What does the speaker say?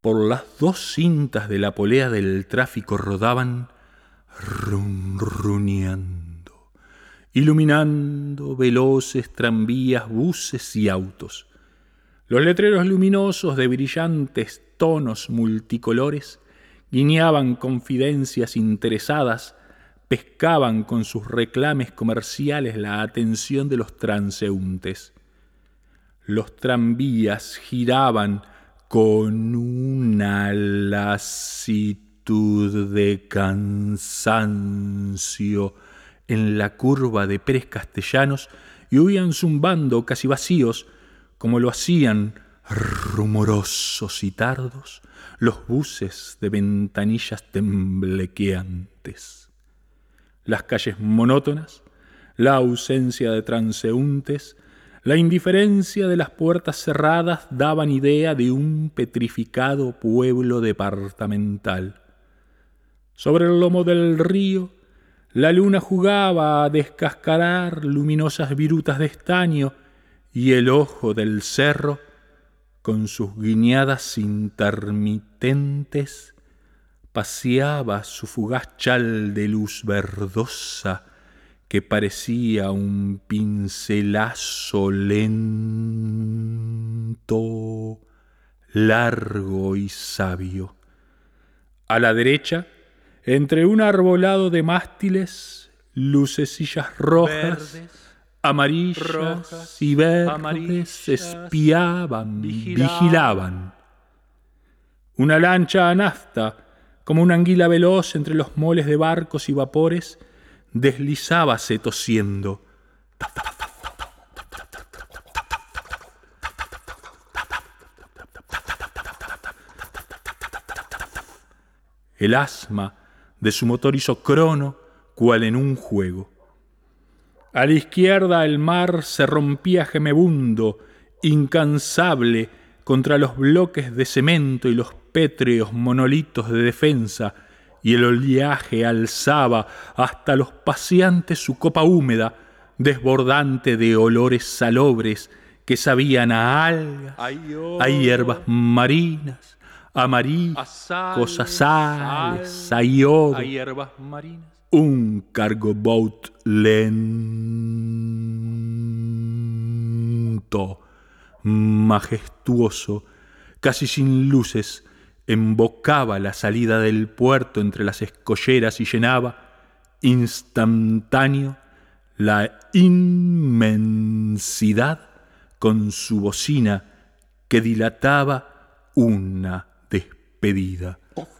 Por las dos cintas de la polea del tráfico rodaban ronroneando, iluminando veloces tranvías, buses y autos. Los letreros luminosos de brillantes tonos multicolores guiñaban confidencias interesadas, pescaban con sus reclames comerciales la atención de los transeúntes. Los tranvías giraban con una lasitud de cansancio en la curva de Pérez Castellanos y huían zumbando casi vacíos, como lo hacían rumorosos y tardos los buses de ventanillas temblequeantes. Las calles monótonas, la ausencia de transeúntes, la indiferencia de las puertas cerradas daban idea de un petrificado pueblo departamental. Sobre el lomo del río, la luna jugaba a descascarar luminosas virutas de estaño y el ojo del cerro, con sus guiñadas intermitentes, paseaba su fugaz chal de luz verdosa que parecía un pincelazo lento, largo y sabio. A la derecha, entre un arbolado de mástiles, lucecillas rojas, amarillas y verdes espiaban, vigilaban. Una lancha a nafta, como una anguila veloz entre los moles de barcos y vapores, deslizábase tosiendo. El asma de su motor hizo crono, cual en un juego. A la izquierda el mar se rompía gemebundo, incansable, contra los bloques de cemento y los pétreos monolitos de defensa, y el oleaje alzaba hasta los paseantes su copa húmeda, desbordante de olores salobres que sabían a algas, a hierbas marinas, a mariscos, a sales, a yodo, a hierbas marinas. Un cargo boat lento, majestuoso, casi sin luces, embocaba la salida del puerto entre las escolleras y llenaba, instantáneo, la inmensidad con su bocina que dilataba una despedida.